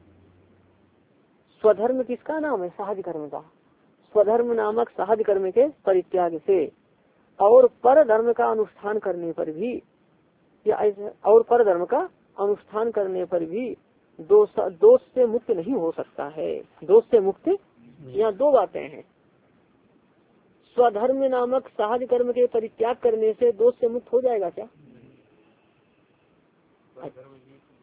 स्वधर्म किसका नाम है? सहज कर्म का। स्वधर्म नामक सहज कर्म के परित्याग से और पर धर्म का अनुष्ठान करने पर भी, या ऐसे और पर धर्म का अनुष्ठान करने पर भी दोष दोष से मुक्त नहीं हो सकता है। दोष से मुक्त, यहाँ दो बातें हैं। स्वधर्म नामक सहज कर्म के परित्याग करने से दोष से मुक्त हो जाएगा क्या?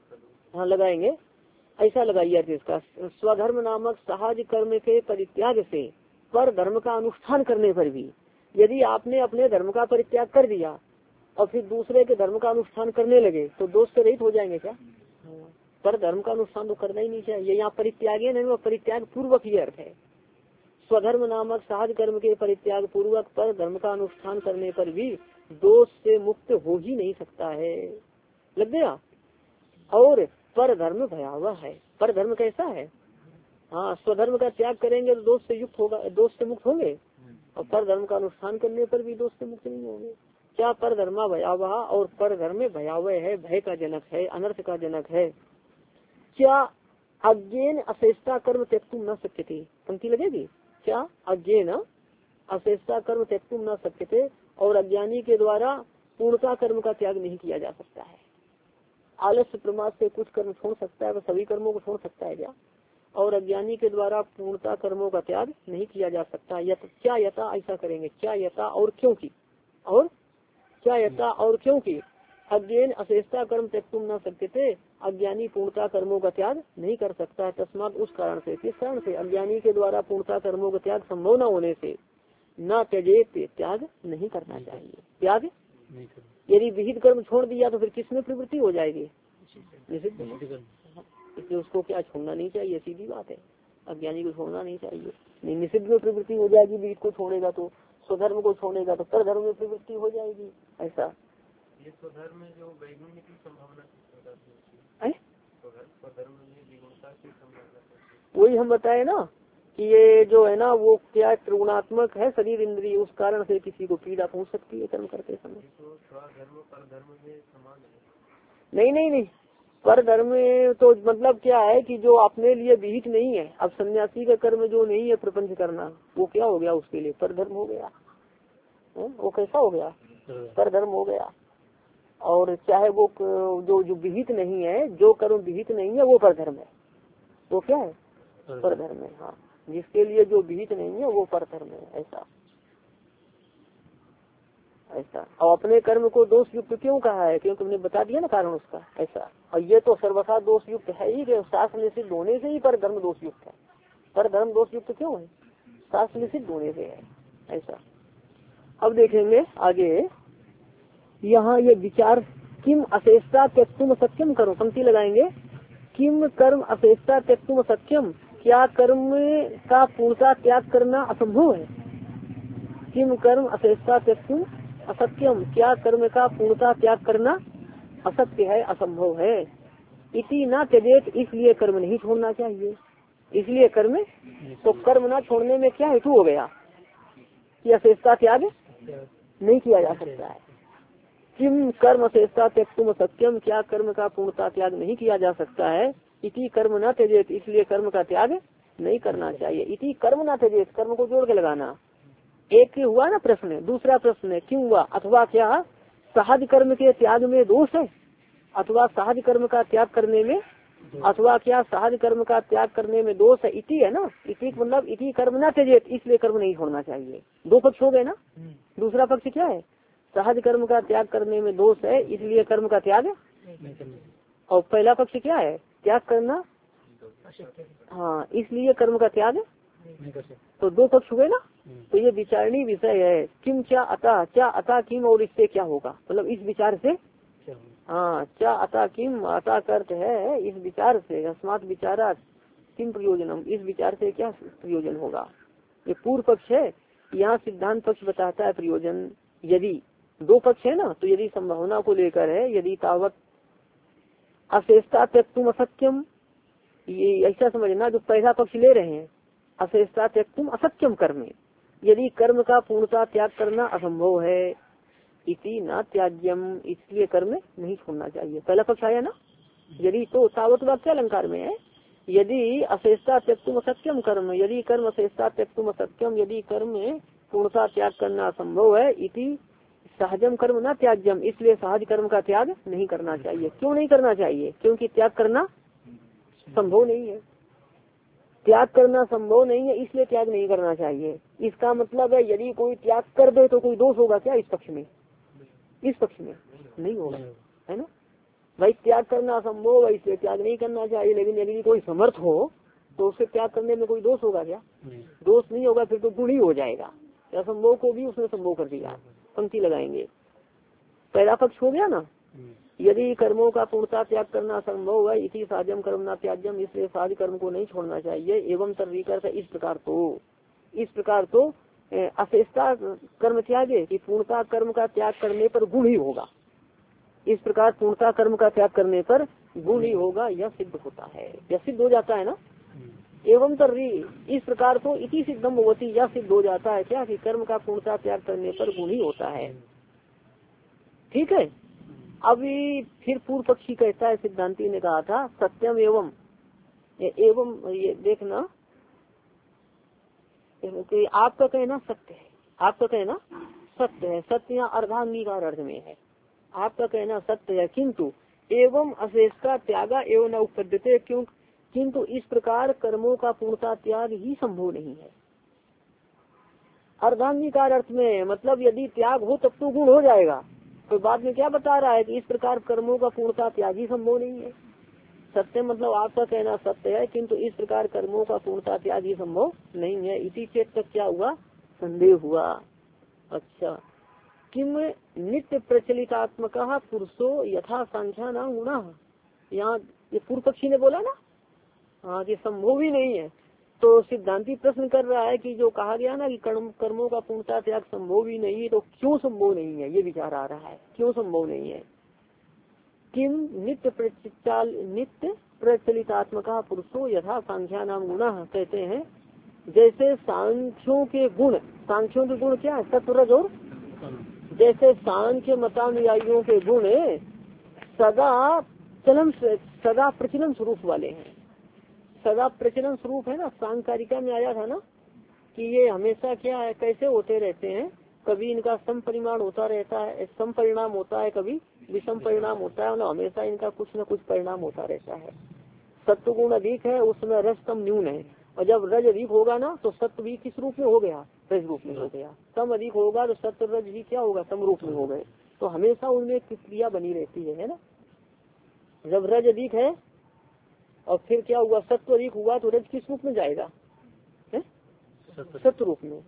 हाँ लगाएंगे, ऐसा लगाइए अर्थ इसका। स्वधर्म नामक सहज कर्म के परित्याग से पर धर्म का अनुष्ठान करने पर भी, यदि आपने अपने धर्म का परित्याग कर दिया और फिर दूसरे के धर्म का अनुष्ठान करने लगे तो दोष से रहित हो जाएंगे क्या? पर धर्म का अनुष्ठान तो करना ही नहीं चाहिए। यहाँ परित्याग नहीं, परित्याग पूर्वक ही अर्थ है। स्वधर्म नामक सहज कर्म के परित्याग पूर्वक पर धर्म का अनुष्ठान करने पर भी दोष से मुक्त हो ही नहीं सकता है। लग गया। और पर धर्म भयावह है। पर धर्म कैसा है? हाँ, स्वधर्म का त्याग करेंगे तो दोष से युक्त होगा, दोष से मुक्त होंगे, और पर धर्म का अनुष्ठान करने पर भी दोष से मुक्त नहीं होंगे। क्या पर धर्मा भयावह, और पर धर्म भयावह है, भय का जनक है, अनर्थ का जनक है। क्या अज्ञेन अशेषता कर्म त्यक्तुम न शक्यते, पंक्ति लगेगी। क्या अज्ञेन अशेषता कर्म त्यक्तुम न शक्यते, और अज्ञानी के द्वारा पूर्णता कर्म का त्याग नहीं किया जा सकता है। आलस्य प्रमाद से कुछ कर्म छोड़ सकता है, वह सभी कर्मों को छोड़ सकता है क्या? और अज्ञानी के द्वारा पूर्णता कर्मों का त्याग नहीं किया जा सकता। यत क्या यथा, ऐसा करेंगे। क्या यथा और क्योंकि, और क्या यथा और क्योंकि अज्ञान अशेषता कर्म त्यक्तुम न सकते थे, अज्ञानी पूर्णता कर्मों का त्याग नहीं कर सकता है। तस्मात उस कारण से, किस कारण से? अज्ञानी के द्वारा पूर्णता कर्मों का त्याग संभव न होने से न त्यजेत, त्याग नहीं करना चाहिए। त्याग यदि विहित कर्म छोड़ दिया तो फिर किसमें प्रवृत्ति हो जाएगी? निषिद्ध। इसलिए उसको क्या छोड़ना नहीं चाहिए, सीधी बात है। अज्ञानी को छोड़ना नहीं चाहिए। नहीं, निषिद्ध में प्रवृत्ति हो जाएगी, विहित को छोड़ेगा तो, स्वधर्म को छोड़ेगा तो पर धर्म में प्रवृत्ति हो जाएगी। ऐसा ये स्वधर्म में जो वैगुण्य की संभावना वही हम बताए ना कि ये जो है ना वो क्या त्रिगुणात्मक है शरीर इंद्रिय, उस कारण से किसी को पीड़ा पहुंच सकती है कर्म करते समय। तो स्वधर्म पर धर्म में समान है? नहीं नहीं नहीं, पर धर्म में तो मतलब क्या है कि जो अपने लिए विहित नहीं है। अब सन्यासी का कर्म जो नहीं है प्रपंच करना, वो क्या हो गया उसके लिए? पर धर्म हो गया। है? वो कैसा हो गया? पर धर्म हो गया। और चाहे वो जो जो विहित नहीं है, जो कर्म विहित नहीं है वो पर धर्म है। वो क्या है? पर धर्म है। हाँ, जिसके लिए जो विहित नहीं है वो पर धर्म है। ऐसा ऐसा और अपने कर्म को दोष युक्त क्यों कहा है? क्योंकि हमने बता दिया ना कारण उसका। ऐसा, और ये तो सर्वथा दोष युक्त है ही, शास्त्र निषिद्ध होने से ही पर धर्म दोष युक्त है। पर धर्म दोष युक्त क्यों है? शास्त्र निषिद्ध होने से है। ऐसा अब देखेंगे आगे। यहाँ ये विचार किम अशेषता त्यक्तुम सत्यम करो, पंक्ति लगाएंगे। किम कर्म अशेषता त्यक्तुम सत्यम, क्या कर्म का पूर्णता त्याग करना असंभव है? किम कर्म अशेषता त्यक्तुम असत्यम, क्या कर्म का पूर्णता त्याग करना असत्य है, असंभव है। इति ना त्यजेत, इसलिए कर्म नहीं छोड़ना चाहिए। इसलिए कर्म, तो कर्म ना छोड़ने में क्या हेतु हो गया कि अशेषता त्याग नहीं किया जा सकता है। किम कर्म अशेषता त्यक्तुम सत्यम, क्या कर्म का पूर्णता त्याग नहीं किया जा सकता है। इति कर्म न त्यजेत, इसलिए कर्म का त्याग नहीं करना चाहिए। इति कर्म न त्यजेत, कर्म को जोड़ के लगाना। एक हुआ ना प्रश्न, दूसरा प्रश्न क्यों हुआ? अथवा क्या सहज कर्म के त्याग में दोष है? अथवा सहज कर्म का त्याग करने में, अथवा क्या सहज कर्म का त्याग करने में दोष है? इति है ना, इति मतलब इति कर्म न त्यजेत, इसलिए कर्म नहीं छोड़ना चाहिए। दो पक्ष हो गए ना। दूसरा पक्ष क्या है? सहज कर्म का त्याग करने में दोष है, इसलिए कर्म का त्याग। और पहला पक्ष क्या है? त्याग करना, हाँ, इसलिए कर्म का त्याग। तो दो पक्ष हुए ना। तो ये विचारणीय विषय है। किम क्या अतः, क्या अतः किम, और इससे क्या होगा, मतलब इस विचार से। हाँ, क्या अतः किम, अतः का अर्थ है इस विचार से, अस्मात् विचारात किम प्रयोजनम, इस विचार से क्या प्रयोजन होगा। ये पूर्व पक्ष है, यहाँ सिद्धांत पक्ष बताता है प्रयोजन। यदि दो पक्ष है ना, तो यदि संभावना को लेकर है, यदि तावत अशेषता त्यक्तुम असत्यम, ये ऐसा समझना जो पहला पक्ष ले रहे हैं, अशेषता त्यक्तुम असत्यम कर्म, यदि कर्म का पूर्णता त्याग करना असंभव है। इति न त्याज्यम, इसलिए कर्म नहीं छोड़ना चाहिए। पहला पक्ष आया ना। यदि तो तावत वाक्य अलंकार में है, यदि अशेषता त्यक्तुम असत्यम कर्म, यदि कर्म अशेषता त्यक्तुम असत्यम, यदि कर्म पूर्णता त्याग करना असंभव है। इति सहजम कर्म न त्याज्यम, इसलिए सहज कर्म का त्याग नहीं करना चाहिए। क्यों नहीं करना चाहिए? क्योंकि त्याग करना संभव नहीं है। त्याग करना संभव नहीं है, इसलिए त्याग नहीं करना चाहिए। इसका मतलब है यदि कोई त्याग कर दे तो कोई दोष होगा क्या इस पक्ष में? इस पक्ष में नहीं होगा, है ना। भाई त्याग करना असंभव है इसलिए त्याग नहीं करना चाहिए, लेकिन यदि कोई समर्थ हो तो उससे त्याग करने में कोई दोष होगा क्या? दोष नहीं होगा, फिर तो गुण ही हो जाएगा। असंभव को भी उसने संभव कर दिया। पंक्ति लगाएंगे, पहला पक्ष हो गया ना। यदि कर्मों का पूर्णता त्याग करना संभव है, इसी साध्यम कर्म ना त्याज्यम, इसलिए साध्य कर्म को नहीं छोड़ना चाहिए। एवं तरीका इस प्रकार तो इस प्रकार तो अशेषता कर्म त्यागे कि पूर्णता कर्म का त्याग करने पर गुण ही होगा। इस प्रकार पूर्णता कर्म का त्याग करने पर गुण ही होगा, यह सिद्ध होता है, यह सिद्ध हो जाता है ना। एवं तर्री इस प्रकार तो इति सिद्धम भवति, यह सिद्ध हो जाता है क्या कि कर्म का पूर्णता त्याग करने पर गुण ही होता है। ठीक है। अभी फिर पूर्व पक्षी कहता है, सिद्धांति ने कहा था सत्यम एवं एवं ये देखना कि आपका कहना सत्य है, आपका कहना सत्य है, सत्य यहाँ अर्धांगीकार अर्थ में है। आपका कहना सत्य है, किंतु एवं अशेष का त्यागा एवं न उपपद्यते, क्यों किंतु इस प्रकार कर्मों का पूर्णता त्याग ही संभव नहीं है। अर्धांगीकार अर्थ में मतलब यदि त्याग हो तब तो गुण हो जाएगा, तो बाद में क्या बता रहा है कि इस प्रकार कर्मों का पूर्णता त्याग ही संभव नहीं है। सत्य मतलब आपका कहना सत्य है, किंतु इस प्रकार कर्मों का पूर्णता त्याग ही संभव नहीं है। इसी चेत तक क्या हुआ, संदेह हुआ। अच्छा, किम नित्य प्रचलितात्मक पुरुषो यथा संख्या न गुणा, यहाँ ये पूर्व पक्षी ने बोला ना, हाँ कि संभव ही नहीं है। तो सिद्धांति प्रश्न कर रहा है कि जो कहा गया ना कि कर्म कर्मों का पूर्णता त्याग संभव ही नहीं है, तो क्यों संभव नहीं है, ये विचार आ रहा है, क्यों संभव नहीं है। किम नित्य प्रचाल नित्य प्रचलितात्मक पुरुषो यथा सांख्या नाम गुणा, कहते हैं जैसे सांख्यों के गुण, सांख्यों के गुण क्या है, सत्वरज और, जैसे सांख्य मतानुयायियों के गुण सदा चलन सदा प्रचलन स्वरूप वाले हैं। सदा प्रचलन स्वरूप है ना, सांकारिका में आया था ना कि ये हमेशा क्या है, कैसे होते रहते हैं, कभी इनका सम परिमाण होता रहता है, सम परिणाम होता है, कभी विषम परिणाम होता है, मतलब हमेशा इनका कुछ न कुछ परिणाम होता रहता है। सत्व गुण अधिक है उसमें रज तम न्यून है, और जब रज अधिक होगा ना तो सत्व भी किस रूप में हो गया, रज रूप में हो गया। तम अधिक होगा तो सत्व रज भी क्या होगा, तम रूप में हो गए। तो हमेशा उनमें क्रिया बनी रहती है, है ना। जब रज अधिक है और फिर क्या हुआ, सत्व अधिक हुआ तो रज किस रूप में जाएगा, सत्व रूप में।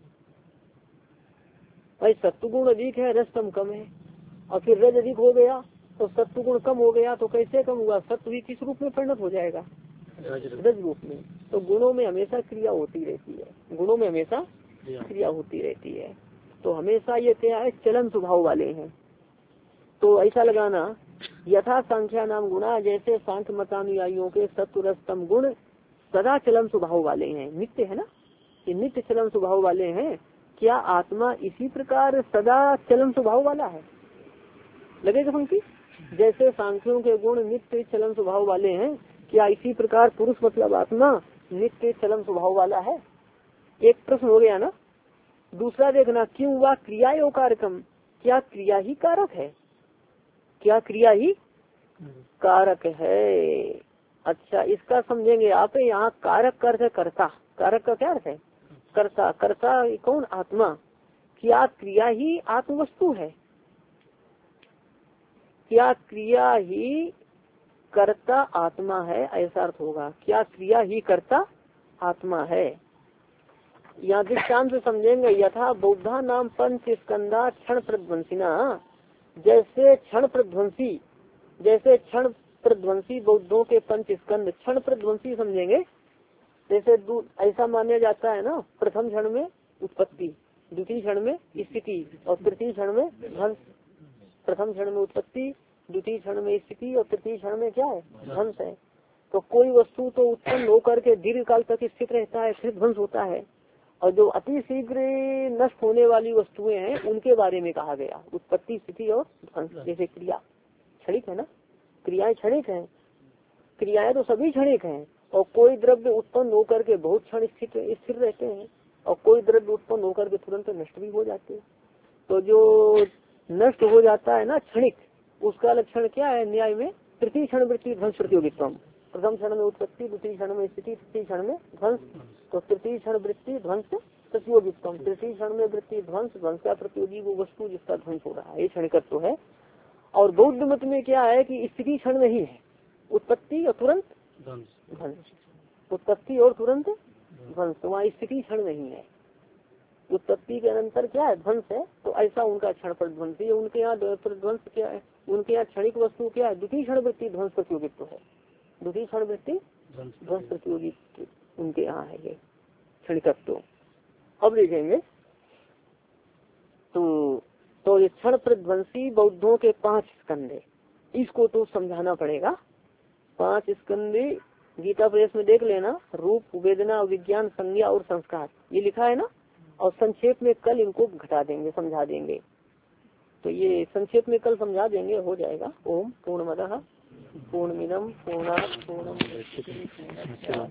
भाई सत्व गुण अधिक है, रज तम कम है, और फिर रज अधिक हो गया तो सत्व गुण कम हो गया, तो कैसे कम हुआ, सत्व भी किस रूप में परिणत हो जाएगा, रज रूप में। तो गुणों में हमेशा क्रिया होती रहती है, गुणों में हमेशा क्रिया होती रहती है। तो हमेशा ये क्या है, चलन स्वभाव वाले हैं। तो ऐसा लगाना यथा संख्या नाम गुणा, जैसे सांख्य मतानुयायियों के सत्व रज तम गुण सदा चलन स्वभाव वाले हैं, नित्य है ना, ये नित्य चलन स्वभाव वाले हैं। क्या आत्मा इसी प्रकार सदा चलन स्वभाव वाला है, लगेगा पंक्ति। जैसे सांख्यों के गुण नित्य चलन स्वभाव वाले हैं, क्या इसी प्रकार पुरुष मतलब आत्मा नित्य चलन स्वभाव वाला है। एक प्रश्न हो गया ना। दूसरा देखना, क्यों हुआ क्रिया योग कारकम, क्या क्रिया ही कारक है, क्या क्रिया ही कारक है। अच्छा, इसका समझेंगे आप। यहाँ कारक का अर्थ है कर्ता, कारक का क्या अर्थ है, कर्ता। कर्ता कौन, आत्मा। क्या क्रिया ही आत्मवस्तु है, क्या क्रिया ही कर्ता आत्मा है, ऐसा अर्थ होगा। क्या क्रिया ही कर्ता आत्मा है। यहाँ दृष्टांत से समझेंगे, यथा बौद्धा नाम पंच स्कंदा क्षण प्रध्वंसिना, जैसे क्षण प्रध्वंसी, जैसे क्षण प्रध्वंसी बौद्धों के पंच स्कंद क्षण प्रध्वंसी समझेंगे। जैसे ऐसा माना जाता है ना, प्रथम क्षण में उत्पत्ति, द्वितीय क्षण में स्थिति और तृतीय क्षण में ध्वंस। प्रथम क्षण में उत्पत्ति, द्वितीय क्षण में स्थिति और तृतीय क्षण में क्या है, ध्वंस है। तो कोई वस्तु तो उत्पन्न होकर के दीर्घ काल तक स्थित रहता है, फिर ध्वंस होता है। और जो अति शीघ्र नष्ट होने वाली वस्तुएं हैं उनके बारे में कहा गया, उत्पत्ति स्थिति और ध्वंस। जैसे क्रिया क्षणिक है ना, क्रियाएं क्षणिक हैं, क्रियाएं तो सभी क्षणिक हैं। और कोई द्रव्य उत्पन्न होकर के बहुत क्षण स्थित स्थिर रहते हैं, और कोई द्रव्य उत्पन्न होकर के तुरंत नष्ट भी हो जाते हैं। तो जो नष्ट हो जाता है ना क्षणिक, उसका लक्षण क्या है न्याय में, तृतीय क्षण वृत्ति ध्वंस प्रतियोगित्व। प्रथम क्षण में उत्पत्ति, द्वितीय क्षण में स्थिति, तृतीय क्षण में ध्वंस। तो तृतीय क्षण वृत्ति ध्वंस प्रतियोगित्व, तृतीय क्षण में वृत्ति ध्वंस, ध्वंस का प्रतियोगी वो वस्तु जिसका ध्वंस हो रहा है, ये क्षणिकत्व है। और बौद्ध मत में क्या है कि स्थिति क्षण नहीं है, उत्पत्ति और तुरंत ध्वंस, उत्पत्ति और तुरंत ध्वंस, तो वहाँ स्थिति क्षण नहीं है, उत्पत्ति के अनंतर क्या है ध्वंस है। तो ऐसा उनका क्षण पर ध्वंस है। उनके यहाँ ध्वंस क्या है, उनके यहाँ क्षणिक वस्तु क्या है, द्वितीय क्षण वृत्ति ध्वंस प्रतियोगित्व है, द्वितीय क्षण वृत्ति ध्वंस प्रतियोगित्व उनके यहाँ है ये क्षणिकत्व। अब देखेंगे तो तो ये क्षण प्रध्वंसी बौद्धों के पांच स्कंदे, इसको तो समझाना पड़ेगा। पांच स्कंदे गीता प्रेस में देख लेना, रूप वेदना विज्ञान संज्ञा और संस्कार, ये लिखा है ना। और संक्षेप में कल इनको घटा देंगे, समझा देंगे। तो ये संक्षेप में कल समझा देंगे, हो जाएगा। ओम पूर्णमदः पूर्णमिदं पूर्णात् पूर्णमुदच्यते